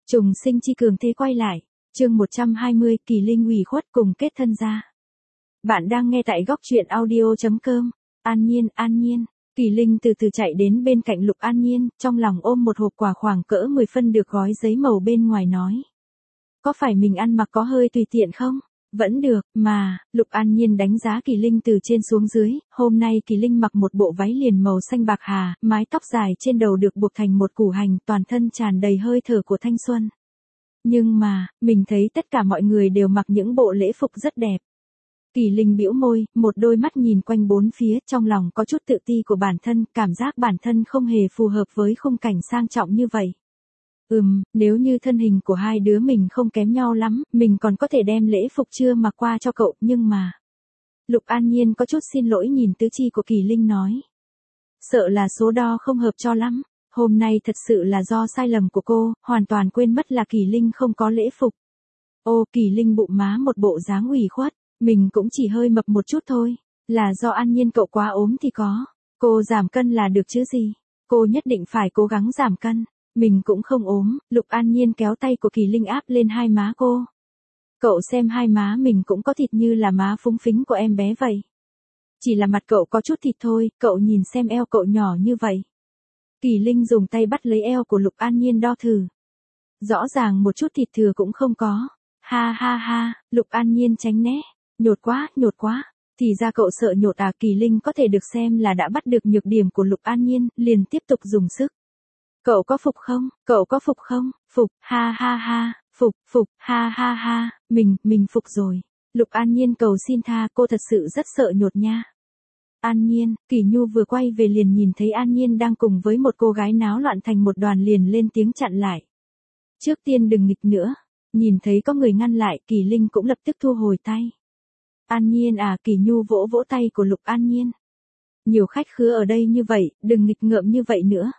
Trùng sinh chi cường thế quay lại. Chương 120, Kỳ Linh ủy khuất cùng kết thân ra. Bạn đang nghe tại góc truyện audio.com. An Nhiên. Kỳ Linh từ từ chạy đến bên cạnh Lục An Nhiên, trong lòng ôm một hộp quà khoảng cỡ 10 phân được gói giấy màu bên ngoài nói. Có phải mình ăn mặc có hơi tùy tiện không? Vẫn được, mà, Lục An Nhiên đánh giá Kỳ Linh từ trên xuống dưới, hôm nay Kỳ Linh mặc một bộ váy liền màu xanh bạc hà, mái tóc dài trên đầu được buộc thành một củ hành, toàn thân tràn đầy hơi thở của thanh xuân. Nhưng mà, mình thấy tất cả mọi người đều mặc những bộ lễ phục rất đẹp. Kỳ Linh bĩu môi, một đôi mắt nhìn quanh bốn phía, trong lòng có chút tự ti của bản thân, cảm giác bản thân không hề phù hợp với khung cảnh sang trọng như vậy. Nếu như thân hình của hai đứa mình không kém nhau lắm, mình còn có thể đem lễ phục chưa mặc qua cho cậu, nhưng mà... Lục An Nhiên có chút xin lỗi nhìn tứ chi của Kỳ Linh nói. Sợ là số đo không hợp cho lắm, hôm nay thật sự là do sai lầm của cô, hoàn toàn quên mất là Kỳ Linh không có lễ phục. Ô, Kỳ Linh bụng má một bộ dáng ủy khuất, mình cũng chỉ hơi mập một chút thôi, là do An Nhiên cậu quá ốm thì có, cô giảm cân là được chứ gì, cô nhất định phải cố gắng giảm cân. Mình cũng không ốm, Lục An Nhiên kéo tay của Kỳ Linh áp lên hai má cô. Cậu xem hai má mình cũng có thịt như là má phúng phính của em bé vậy. Chỉ là mặt cậu có chút thịt thôi, cậu nhìn xem eo cậu nhỏ như vậy. Kỳ Linh dùng tay bắt lấy eo của Lục An Nhiên đo thử. Rõ ràng một chút thịt thừa cũng không có. Ha, Lục An Nhiên tránh né. Nhột quá. Thì ra cậu sợ nhột à? Kỳ Linh có thể được xem là đã bắt được nhược điểm của Lục An Nhiên, liền tiếp tục dùng sức. Cậu có phục không? Phục, ha, phục, ha, mình phục rồi. Lục An Nhiên cầu xin tha, cô thật sự rất sợ nhột nha. An Nhiên, Kỳ Nhu vừa quay về liền nhìn thấy An Nhiên đang cùng với một cô gái náo loạn thành một đoàn liền lên tiếng chặn lại. Trước tiên đừng nghịch nữa. Nhìn thấy có người ngăn lại, Kỳ Linh cũng lập tức thu hồi tay. An Nhiên à? Kỳ Nhu vỗ vỗ tay của Lục An Nhiên. Nhiều khách khứa ở đây như vậy, đừng nghịch ngợm như vậy nữa.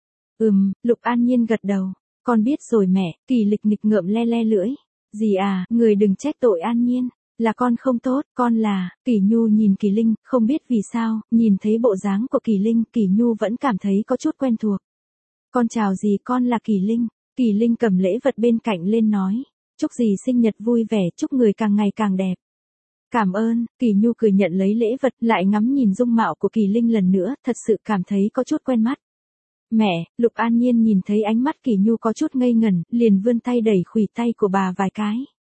Lục An Nhiên gật đầu. Con biết rồi mẹ. Kỳ Lịch nghịch ngợm le lưỡi. Gì à, người đừng trách tội An Nhiên. Là con không tốt, con là... Kỳ Nhu nhìn Kỳ Linh, không biết vì sao, nhìn thấy bộ dáng của Kỳ Linh, Kỳ Nhu vẫn cảm thấy có chút quen thuộc. Con chào gì, con là Kỳ Linh. Kỳ Linh cầm lễ vật bên cạnh lên nói. Chúc dì sinh nhật vui vẻ, chúc người càng ngày càng đẹp. Cảm ơn. Kỳ Nhu cười nhận lấy lễ vật, lại ngắm nhìn dung mạo của Kỳ Linh lần nữa, thật sự cảm thấy có chút quen mắt. Mẹ, Lục An Nhiên nhìn thấy ánh mắt Kỳ Nhu có chút ngây ngẩn, liền vươn tay đẩy khuỷu tay của bà vài cái.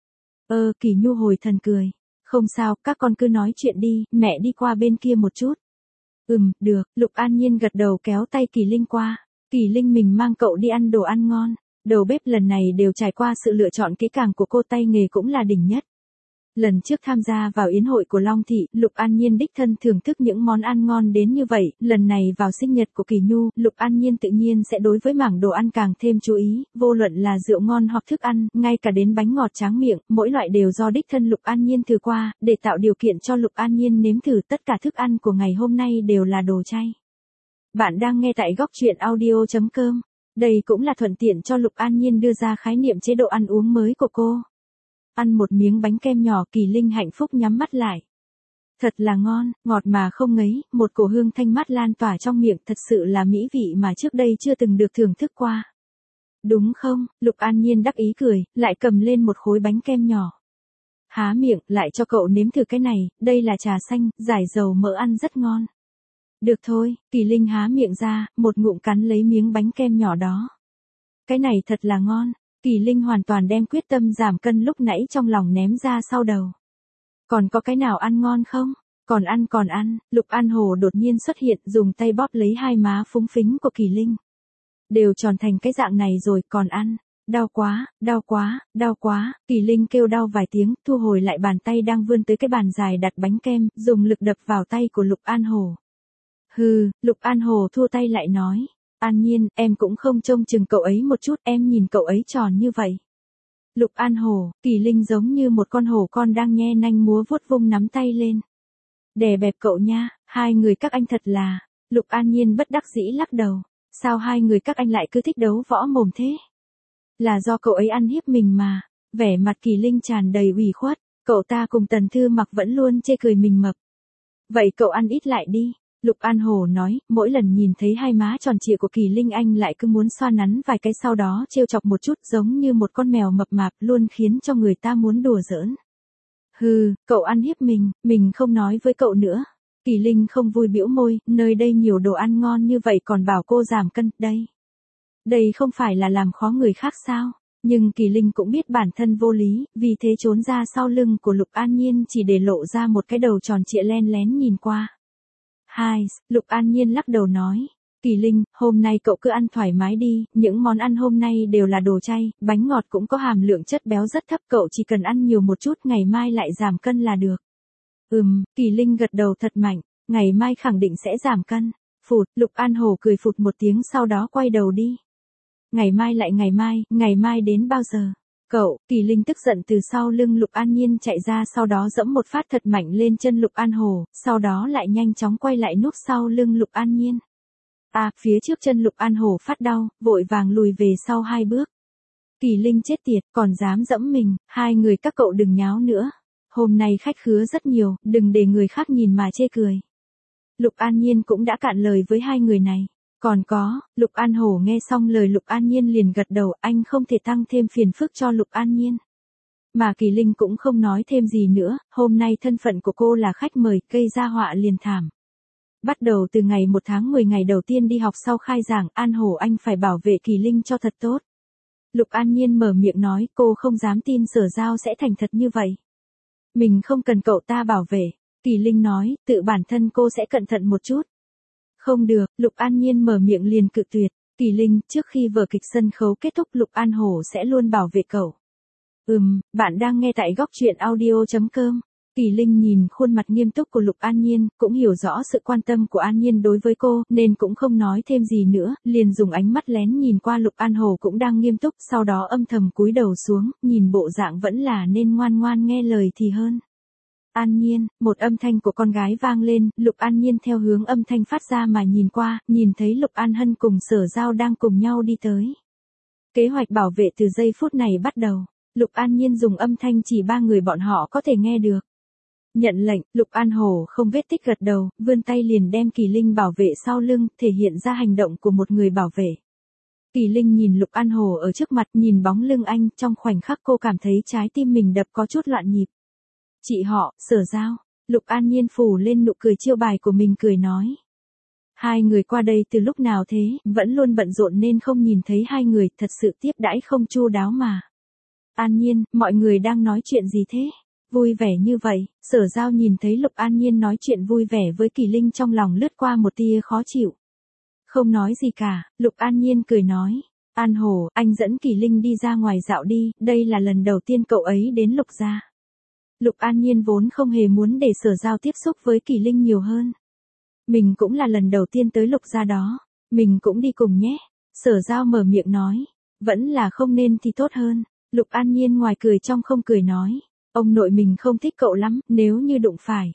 Kỳ Nhu hồi thần cười. Không sao, các con cứ nói chuyện đi, mẹ đi qua bên kia một chút. Được, Lục An Nhiên gật đầu kéo tay Kỳ Linh qua. Kỳ Linh, mình mang cậu đi ăn đồ ăn ngon. Đầu bếp lần này đều trải qua sự lựa chọn kỹ càng của cô, tay nghề cũng là đỉnh nhất. Lần trước tham gia vào yến hội của Long Thị, Lục An Nhiên đích thân thưởng thức những món ăn ngon đến như vậy, lần này vào sinh nhật của Kỳ Nhu, Lục An Nhiên tự nhiên sẽ đối với mảng đồ ăn càng thêm chú ý, vô luận là rượu ngon hoặc thức ăn, ngay cả đến bánh ngọt tráng miệng, mỗi loại đều do đích thân Lục An Nhiên thử qua, để tạo điều kiện cho Lục An Nhiên nếm thử tất cả thức ăn của ngày hôm nay đều là đồ chay. Bạn đang nghe tại góc truyện audio.com, đây cũng là thuận tiện cho Lục An Nhiên đưa ra khái niệm chế độ ăn uống mới của cô. Ăn một miếng bánh kem nhỏ, Kỳ Linh hạnh phúc nhắm mắt lại. Thật là ngon, ngọt mà không ngấy, một cổ hương thanh mát lan tỏa trong miệng, thật sự là mỹ vị mà trước đây chưa từng được thưởng thức qua. Đúng không? Lục An Nhiên đắc ý cười, lại cầm lên một khối bánh kem nhỏ. Há miệng, lại cho cậu nếm thử cái này, đây là trà xanh, giải dầu mỡ, ăn rất ngon. Được thôi, Kỳ Linh há miệng ra, một ngụm cắn lấy miếng bánh kem nhỏ đó. Cái này thật là ngon. Kỳ Linh hoàn toàn đem quyết tâm giảm cân lúc nãy trong lòng ném ra sau đầu. Còn có cái nào ăn ngon không? Còn ăn. Lục An Hồ đột nhiên xuất hiện, dùng tay bóp lấy hai má phúng phính của Kỳ Linh. Đều tròn thành cái dạng này rồi, còn ăn. Đau quá. Kỳ Linh kêu đau vài tiếng, thu hồi lại bàn tay đang vươn tới cái bàn dài đặt bánh kem, dùng lực đập vào tay của Lục An Hồ. Lục An Hồ thua tay lại nói. An Nhiên, em cũng không trông chừng cậu ấy một chút, em nhìn cậu ấy tròn như vậy. Lục An Hồ, Kỳ Linh giống như một con hổ con đang nhe nanh múa vuốt vung nắm tay lên. Đè bẹp cậu nha, hai người các anh thật là. Lục An Nhiên bất đắc dĩ lắc đầu. Sao hai người các anh lại cứ thích đấu võ mồm thế? Là do cậu ấy ăn hiếp mình mà. Vẻ mặt Kỳ Linh tràn đầy ủy khuất. Cậu ta cùng Tần Thư Mặc vẫn luôn chê cười mình mập. Vậy cậu ăn ít lại đi. Lục An Hổ nói, mỗi lần nhìn thấy hai má tròn trịa của Kỳ Linh anh lại cứ muốn xoa nắn vài cái sau đó trêu chọc một chút giống như một con mèo mập mạp luôn khiến cho người ta muốn đùa giỡn. Hừ, cậu ăn hiếp mình không nói với cậu nữa. Kỳ Linh không vui bĩu môi, nơi đây nhiều đồ ăn ngon như vậy còn bảo cô giảm cân, đây không phải là làm khó người khác sao? Nhưng Kỳ Linh cũng biết bản thân vô lý, vì thế trốn ra sau lưng của Lục An Nhiên chỉ để lộ ra một cái đầu tròn trịa len lén nhìn qua. Lục An Nhiên lắc đầu nói. Kỳ Linh, hôm nay cậu cứ ăn thoải mái đi, những món ăn hôm nay đều là đồ chay, bánh ngọt cũng có hàm lượng chất béo rất thấp, cậu chỉ cần ăn nhiều một chút ngày mai lại giảm cân là được. Kỳ Linh gật đầu thật mạnh, ngày mai khẳng định sẽ giảm cân. Lục An Hổ cười phụt một tiếng sau đó quay đầu đi. Ngày mai đến bao giờ? Cậu, Kỳ Linh tức giận từ sau lưng Lục An Nhiên chạy ra sau đó giẫm một phát thật mạnh lên chân Lục An Hổ, sau đó lại nhanh chóng quay lại núp sau lưng Lục An Nhiên. Phía trước chân Lục An Hổ phát đau, vội vàng lùi về sau 2 bước. Kỳ Linh chết tiệt, còn dám giẫm mình, hai người các cậu đừng nháo nữa. Hôm nay khách khứa rất nhiều, đừng để người khác nhìn mà chê cười. Lục An Nhiên cũng đã cạn lời với hai người này. Còn có, Lục An Hổ nghe xong lời Lục An Nhiên liền gật đầu, anh không thể tăng thêm phiền phức cho Lục An Nhiên. Mà Kỳ Linh cũng không nói thêm gì nữa, hôm nay thân phận của cô là khách mời, gây ra họa liền thảm. Bắt đầu từ ngày 1 tháng 10 ngày đầu tiên đi học sau khai giảng, An Hổ anh phải bảo vệ Kỳ Linh cho thật tốt. Lục An Nhiên mở miệng nói, cô không dám tin Sở Giao sẽ thành thật như vậy. Mình không cần cậu ta bảo vệ. Kỳ Linh nói, tự bản thân cô sẽ cẩn thận một chút. Không được, Lục An Nhiên mở miệng liền cự tuyệt. Kỳ Linh, trước khi vở kịch sân khấu kết thúc Lục An Hổ sẽ luôn bảo vệ cậu. Bạn đang nghe tại góc truyện audio.com. Kỳ Linh nhìn khuôn mặt nghiêm túc của Lục An Nhiên, cũng hiểu rõ sự quan tâm của An Nhiên đối với cô, nên cũng không nói thêm gì nữa, liền dùng ánh mắt lén nhìn qua Lục An Hổ cũng đang nghiêm túc, sau đó âm thầm cúi đầu xuống, nhìn bộ dạng vẫn là nên ngoan ngoan nghe lời thì hơn. An Nhiên, một âm thanh của con gái vang lên, Lục An Nhiên theo hướng âm thanh phát ra mà nhìn qua, nhìn thấy Lục An Hân cùng Sở Giao đang cùng nhau đi tới. Kế hoạch bảo vệ từ giây phút này bắt đầu, Lục An Nhiên dùng âm thanh chỉ 3 người bọn họ có thể nghe được. Nhận lệnh, Lục An Hổ không vết tích gật đầu, vươn tay liền đem Kỳ Linh bảo vệ sau lưng, thể hiện ra hành động của một người bảo vệ. Kỳ Linh nhìn Lục An Hổ ở trước mặt, nhìn bóng lưng anh, trong khoảnh khắc cô cảm thấy trái tim mình đập có chút loạn nhịp. Chị họ, Sở Giao. Lục An Nhiên phủ lên nụ cười chiêu bài của mình cười nói. Hai người qua đây từ lúc nào thế, vẫn luôn bận rộn nên không nhìn thấy hai người, thật sự tiếp đãi không chu đáo mà. An Nhiên, mọi người đang nói chuyện gì thế? Vui vẻ như vậy, Sở Giao nhìn thấy Lục An Nhiên nói chuyện vui vẻ với Kỳ Linh trong lòng lướt qua một tia khó chịu. Không nói gì cả, Lục An Nhiên cười nói. An Hổ, anh dẫn Kỳ Linh đi ra ngoài dạo đi, đây là lần đầu tiên cậu ấy đến Lục gia. Lục An Nhiên vốn không hề muốn để Sở Giao tiếp xúc với Kỳ Linh nhiều hơn. Mình cũng là lần đầu tiên tới Lục gia đó, mình cũng đi cùng nhé. Sở Giao mở miệng nói, vẫn là không nên thì tốt hơn. Lục An Nhiên ngoài cười trong không cười nói, ông nội mình không thích cậu lắm, nếu như đụng phải.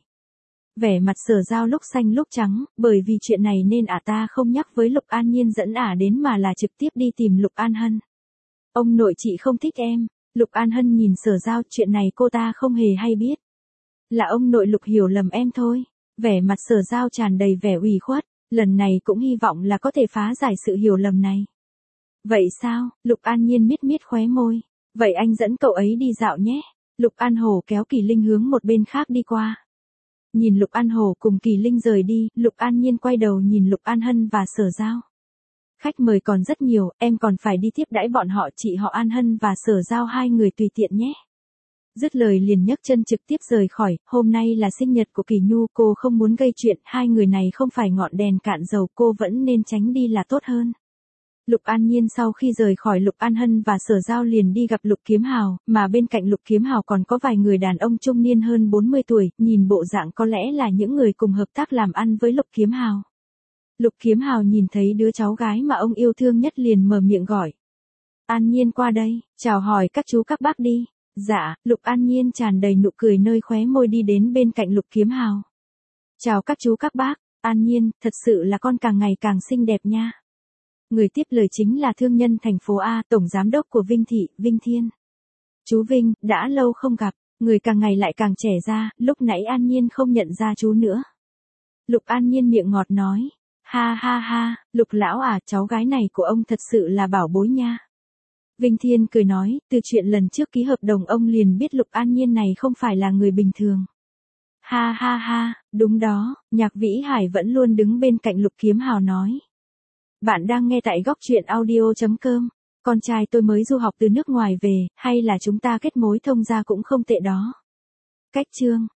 Vẻ mặt Sở Giao lúc xanh lúc trắng, bởi vì chuyện này nên ta không nhắc với Lục An Nhiên dẫn đến mà là trực tiếp đi tìm Lục An Hân. Ông nội chị không thích em. Lục An Hân nhìn Sở Giao, chuyện này cô ta không hề hay biết. Là ông nội Lục hiểu lầm em thôi. Vẻ mặt Sở Giao tràn đầy vẻ ủy khuất, lần này cũng hy vọng là có thể phá giải sự hiểu lầm này. Vậy sao? Lục An Nhiên miết miết khóe môi. Vậy anh dẫn cậu ấy đi dạo nhé. Lục An Hổ kéo Kỳ Linh hướng một bên khác đi qua. Nhìn Lục An Hổ cùng Kỳ Linh rời đi, Lục An Nhiên quay đầu nhìn Lục An Hân và Sở Giao. Khách mời còn rất nhiều, em còn phải đi tiếp đãi bọn họ, chị họ An Hân và Sở Giao hai người tùy tiện nhé. Dứt lời liền nhấc chân trực tiếp rời khỏi, hôm nay là sinh nhật của Kỳ Nhu, cô không muốn gây chuyện, hai người này không phải ngọn đèn cạn dầu, cô vẫn nên tránh đi là tốt hơn. Lục An Nhiên sau khi rời khỏi Lục An Hân và Sở Giao liền đi gặp Lục Kiếm Hào, mà bên cạnh Lục Kiếm Hào còn có vài người đàn ông trung niên hơn 40 tuổi, nhìn bộ dạng có lẽ là những người cùng hợp tác làm ăn với Lục Kiếm Hào. Lục Kiếm Hào nhìn thấy đứa cháu gái mà ông yêu thương nhất liền mở miệng gọi. An Nhiên qua đây, chào hỏi các chú các bác đi. Dạ, Lục An Nhiên tràn đầy nụ cười nơi khóe môi đi đến bên cạnh Lục Kiếm Hào. Chào các chú các bác, An Nhiên, thật sự là con càng ngày càng xinh đẹp nha. Người tiếp lời chính là thương nhân thành phố A, tổng giám đốc của Vinh Thị, Vinh Thiên. Chú Vinh, đã lâu không gặp, người càng ngày lại càng trẻ ra, lúc nãy An Nhiên không nhận ra chú nữa. Lục An Nhiên miệng ngọt nói. Ha ha ha, Lục lão à, cháu gái này của ông thật sự là bảo bối nha. Vinh Thiên cười nói, từ chuyện lần trước ký hợp đồng ông liền biết Lục An Nhiên này không phải là người bình thường. Ha ha ha, đúng đó, Nhạc Vĩ Hải vẫn luôn đứng bên cạnh Lục Kiếm Hào nói. Bạn đang nghe tại góc truyện audio.com. Con trai tôi mới du học từ nước ngoài về, hay là chúng ta kết mối thông gia cũng không tệ đó. Cách chương